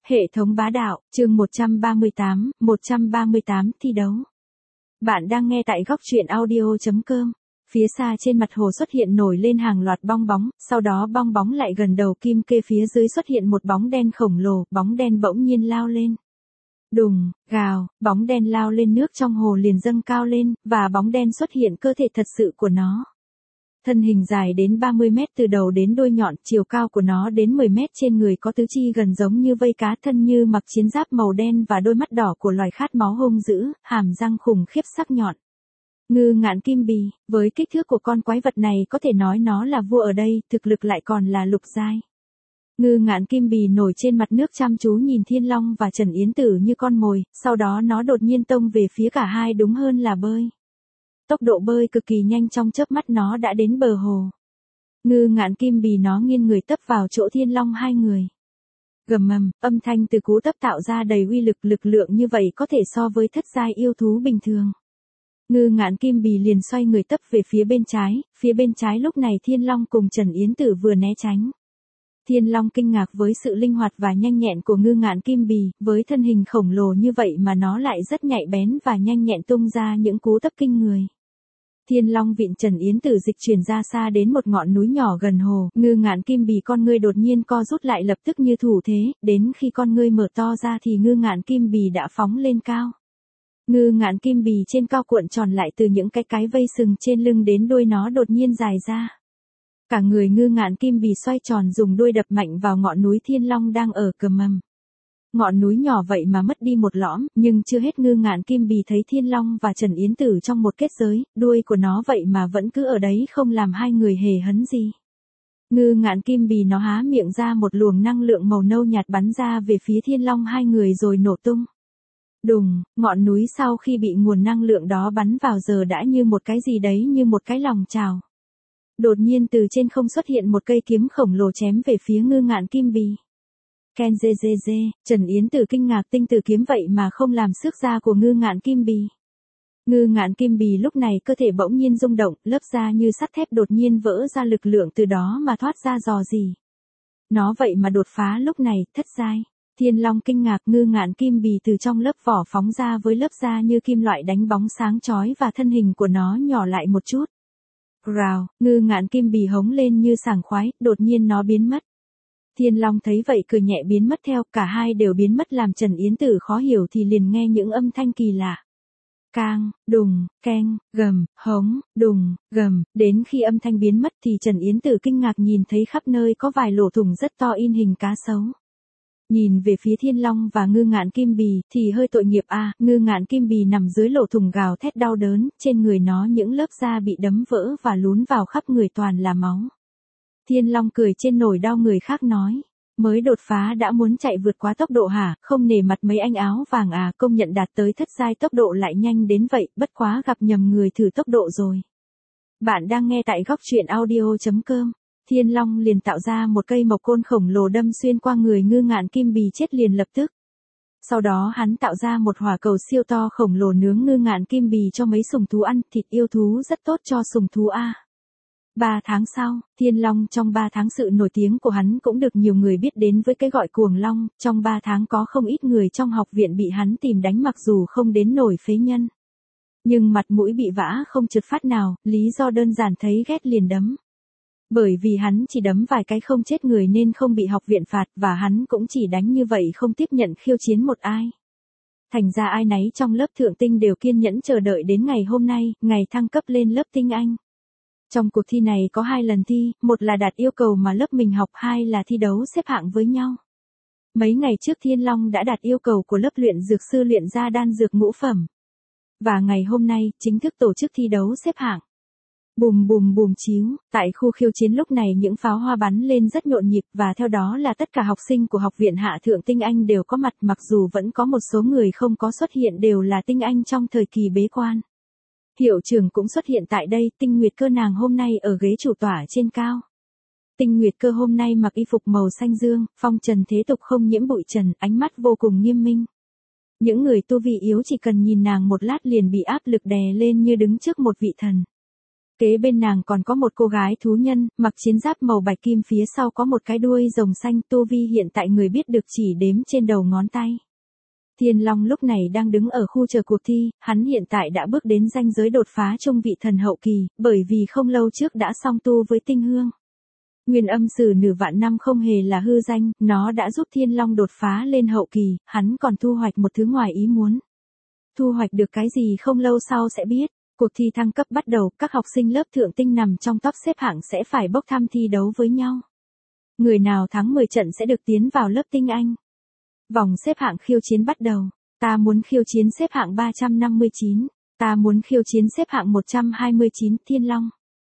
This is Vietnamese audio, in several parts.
Hệ thống bá đạo, chương 138 thi đấu. Bạn đang nghe tại góc truyện audio.com. Phía xa trên mặt hồ xuất hiện nổi lên hàng loạt bong bóng, sau đó bong bóng lại gần đầu kim kê phía dưới xuất hiện một bóng đen khổng lồ, bóng đen bỗng nhiên lao lên. Đùng, gào, bóng đen lao lên nước trong hồ liền dâng cao lên, và bóng đen xuất hiện cơ thể thật sự của nó. Thân hình dài đến 30 mét từ đầu đến đuôi nhọn, chiều cao của nó đến 10 mét, trên người có tứ chi gần giống như vây cá, thân như mặc chiến giáp màu đen và đôi mắt đỏ của loài khát máu hung dữ, hàm răng khủng khiếp sắc nhọn. Ngư ngạn kim bì, với kích thước của con quái vật này có thể nói nó là vua ở đây, thực lực lại còn là lục giai. Ngư ngạn kim bì nổi trên mặt nước chăm chú nhìn Thiên Long và Trần Yến Tử như con mồi, sau đó nó đột nhiên tông về phía cả hai, đúng hơn là bơi. Tốc độ bơi cực kỳ nhanh, trong chớp mắt nó đã đến bờ hồ. Ngư ngạn kim bì nó nghiêng người tấp vào chỗ Thiên Long hai người. Gầm mầm, âm thanh từ cú tấp tạo ra đầy uy lực, lực lượng như vậy có thể so với thất giai yêu thú bình thường. Ngư ngạn kim bì liền xoay người tấp về phía bên trái lúc này Thiên Long cùng Trần Yến Tử vừa né tránh. Thiên Long kinh ngạc với sự linh hoạt và nhanh nhẹn của ngư ngạn kim bì, với thân hình khổng lồ như vậy mà nó lại rất nhạy bén và nhanh nhẹn tung ra những cú tấp kinh người. Thiên Long vịn Trần Yến Tử dịch chuyển ra xa đến một ngọn núi nhỏ gần hồ, ngư ngạn kim bì con ngươi đột nhiên co rút lại lập tức như thủ thế, đến khi con ngươi mở to ra thì ngư ngạn kim bì đã phóng lên cao. Ngư ngạn kim bì trên cao cuộn tròn lại, từ những cái vây sừng trên lưng đến đuôi nó đột nhiên dài ra. Cả người ngư ngạn kim bì xoay tròn dùng đuôi đập mạnh vào ngọn núi Thiên Long đang ở cầm mầm. Ngọn núi nhỏ vậy mà mất đi một lõm, nhưng chưa hết, ngư ngạn kim bì thấy Thiên Long và Trần Yến Tử trong một kết giới, đuôi của nó vậy mà vẫn cứ ở đấy không làm hai người hề hấn gì. Ngư ngạn kim bì nó há miệng ra, một luồng năng lượng màu nâu nhạt bắn ra về phía Thiên Long hai người rồi nổ tung. Đùng, ngọn núi sau khi bị nguồn năng lượng đó bắn vào giờ đã như một cái gì đấy, như một cái lòng chảo. Đột nhiên từ trên không xuất hiện một cây kiếm khổng lồ chém về phía ngư ngạn kim bì. Ken dê dê dê, Trần Yến Tử kinh ngạc, tinh tử kiếm vậy mà không làm xước da của ngư ngạn kim bì. Ngư ngạn kim bì lúc này cơ thể bỗng nhiên rung động, lớp da như sắt thép đột nhiên vỡ ra, lực lượng từ đó mà thoát ra dò dỉ. Nó vậy mà đột phá lúc này, thất giai. Thiên Long kinh ngạc, ngư ngạn kim bì từ trong lớp vỏ phóng ra với lớp da như kim loại đánh bóng sáng chói và thân hình của nó nhỏ lại một chút. Rào, ngư ngạn kim bì hống lên như sảng khoái, đột nhiên nó biến mất. Thiên Long thấy vậy cười nhẹ biến mất theo, cả hai đều biến mất, làm Trần Yến Tử khó hiểu thì liền nghe những âm thanh kỳ lạ. Cang, đùng, keng, gầm, hống, đùng, gầm, đến khi âm thanh biến mất thì Trần Yến Tử kinh ngạc nhìn thấy khắp nơi có vài lỗ thủng rất to in hình cá sấu. Nhìn về phía Thiên Long và ngư ngạn kim bì thì hơi tội nghiệp a, ngư ngạn kim bì nằm dưới lỗ thủng gào thét đau đớn, trên người nó những lớp da bị đấm vỡ và lún vào khắp người toàn là máu. Thiên Long cười trên nỗi đau người khác nói, mới đột phá đã muốn chạy vượt quá tốc độ hả, không nể mặt mấy anh áo vàng à, công nhận đạt tới thất giai tốc độ lại nhanh đến vậy, bất quá gặp nhầm người thử tốc độ rồi. Bạn đang nghe tại góc truyện audio.com. Thiên Long liền tạo ra một cây mộc côn khổng lồ đâm xuyên qua người ngư ngạn kim bì chết liền lập tức. Sau đó hắn tạo ra một hỏa cầu siêu to khổng lồ nướng ngư ngạn kim bì cho mấy sùng thú ăn, thịt yêu thú rất tốt cho sùng thú a. 3 tháng sau, Thiên Long trong 3 tháng sự nổi tiếng của hắn cũng được nhiều người biết đến với cái gọi cuồng long, trong 3 tháng có không ít người trong học viện bị hắn tìm đánh mặc dù không đến nổi phế nhân. Nhưng mặt mũi bị vã không trượt phát nào, lý do đơn giản thấy ghét liền đấm. Bởi vì hắn chỉ đấm vài cái không chết người nên không bị học viện phạt, và hắn cũng chỉ đánh như vậy không tiếp nhận khiêu chiến một ai. Thành ra ai nấy trong lớp thượng tinh đều kiên nhẫn chờ đợi đến ngày hôm nay, ngày thăng cấp lên lớp tinh anh. Trong cuộc thi này có 2 lần thi, một là đạt yêu cầu mà lớp mình học, 2 là thi đấu xếp hạng với nhau. Mấy ngày trước Thiên Long đã đạt yêu cầu của lớp luyện dược sư luyện ra đan dược ngũ phẩm. Và ngày hôm nay, chính thức tổ chức thi đấu xếp hạng. Bùm bùm bùm chíu, tại khu khiêu chiến lúc này những pháo hoa bắn lên rất nhộn nhịp, và theo đó là tất cả học sinh của học viện Hạ Thượng Tinh Anh đều có mặt, mặc dù vẫn có một số người không có xuất hiện, đều là tinh anh trong thời kỳ bế quan. Hiệu trưởng cũng xuất hiện tại đây, Tinh Nguyệt Cơ nàng hôm nay ở ghế chủ tọa trên cao. Tinh Nguyệt Cơ hôm nay mặc y phục màu xanh dương, phong trần thế tục không nhiễm bụi trần, ánh mắt vô cùng nghiêm minh. Những người tu vi yếu chỉ cần nhìn nàng một lát liền bị áp lực đè lên như đứng trước một vị thần. Kế bên nàng còn có một cô gái thú nhân, mặc chiến giáp màu bạch kim, phía sau có một cái đuôi rồng xanh, tu vi hiện tại người biết được chỉ đếm trên đầu ngón tay. Thiên Long lúc này đang đứng ở khu chờ cuộc thi, hắn hiện tại đã bước đến ranh giới đột phá trung vị thần hậu kỳ, bởi vì không lâu trước đã song tu với tinh hương. Nguyên âm sử nửa vạn năm không hề là hư danh, nó đã giúp Thiên Long đột phá lên hậu kỳ, hắn còn thu hoạch một thứ ngoài ý muốn. Thu hoạch được cái gì không lâu sau sẽ biết. Cuộc thi thăng cấp bắt đầu, các học sinh lớp thượng tinh nằm trong top xếp hạng sẽ phải bốc thăm thi đấu với nhau. Người nào thắng 10 trận sẽ được tiến vào lớp tinh anh. Vòng xếp hạng khiêu chiến bắt đầu. Ta muốn khiêu chiến xếp hạng 359. Ta muốn khiêu chiến xếp hạng 129, Thiên Long.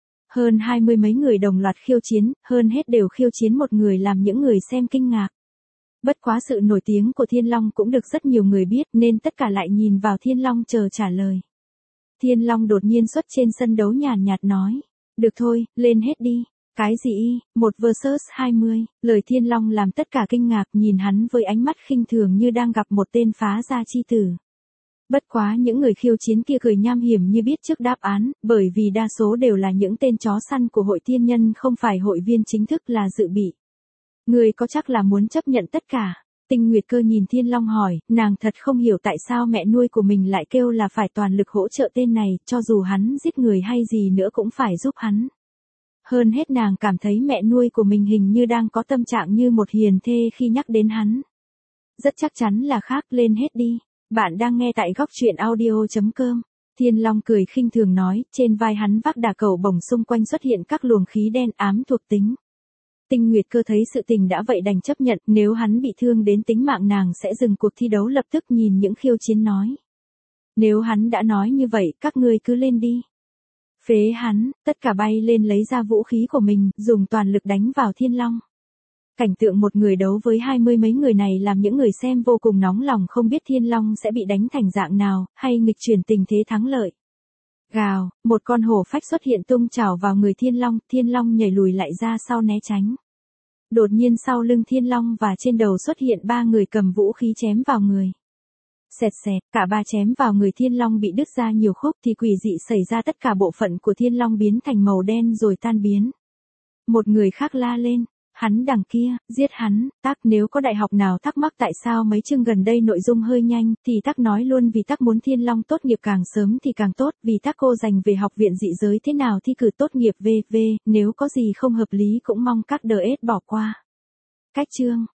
Hơn 20 mấy người đồng loạt khiêu chiến, hơn hết đều khiêu chiến một người làm những người xem kinh ngạc. Bất quá sự nổi tiếng của Thiên Long cũng được rất nhiều người biết nên tất cả lại nhìn vào Thiên Long chờ trả lời. Thiên Long đột nhiên xuất trên sân đấu nhàn nhạt nói. Được thôi, lên hết đi. Cái gì? 1 vs 20. Lời Thiên Long làm tất cả kinh ngạc, nhìn hắn với ánh mắt khinh thường như đang gặp một tên phá gia chi tử. Bất quá những người khiêu chiến kia cười nham hiểm như biết trước đáp án, bởi vì đa số đều là những tên chó săn của hội thiên nhân, không phải hội viên chính thức, là dự bị. Người có chắc là muốn chấp nhận tất cả? Tinh Nguyệt Cơ nhìn Thiên Long hỏi, nàng thật không hiểu tại sao mẹ nuôi của mình lại kêu là phải toàn lực hỗ trợ tên này, cho dù hắn giết người hay gì nữa cũng phải giúp hắn. Hơn hết nàng cảm thấy mẹ nuôi của mình hình như đang có tâm trạng như một hiền thê khi nhắc đến hắn. Rất chắc chắn là khác, lên hết đi. Bạn đang nghe tại góc truyện audio.com. Thiên Long cười khinh thường nói, trên vai hắn vác đà cầu bổng, xung quanh xuất hiện các luồng khí đen ám thuộc tính. Tinh Nguyệt Cơ thấy sự tình đã vậy đành chấp nhận, nếu hắn bị thương đến tính mạng nàng sẽ dừng cuộc thi đấu lập tức, nhìn những khiêu chiến nói. Nếu hắn đã nói như vậy, các ngươi cứ lên đi. Phế hắn, tất cả bay lên lấy ra vũ khí của mình, dùng toàn lực đánh vào Thiên Long. Cảnh tượng một người đấu với 20 mấy người này làm những người xem vô cùng nóng lòng, không biết Thiên Long sẽ bị đánh thành dạng nào, hay nghịch chuyển tình thế thắng lợi. Gào, một con hổ phách xuất hiện tung chảo vào người Thiên Long nhảy lùi lại ra sau né tránh. Đột nhiên sau lưng Thiên Long và trên đầu xuất hiện 3 người cầm vũ khí chém vào người. Xẹt xẹt, cả ba chém vào người Thiên Long bị đứt ra nhiều khúc thì quỷ dị xảy ra, tất cả bộ phận của Thiên Long biến thành màu đen rồi tan biến. Một người khác la lên. Hắn đằng kia, giết hắn. Tác nếu có đại học nào thắc mắc tại sao mấy chương gần đây nội dung hơi nhanh, thì Tác nói luôn, vì Tác muốn Thiên Long tốt nghiệp càng sớm thì càng tốt, vì Tác cô dành về học viện dị giới thế nào thi cử tốt nghiệp VV, nếu có gì không hợp lý cũng mong các DS bỏ qua. Cách chương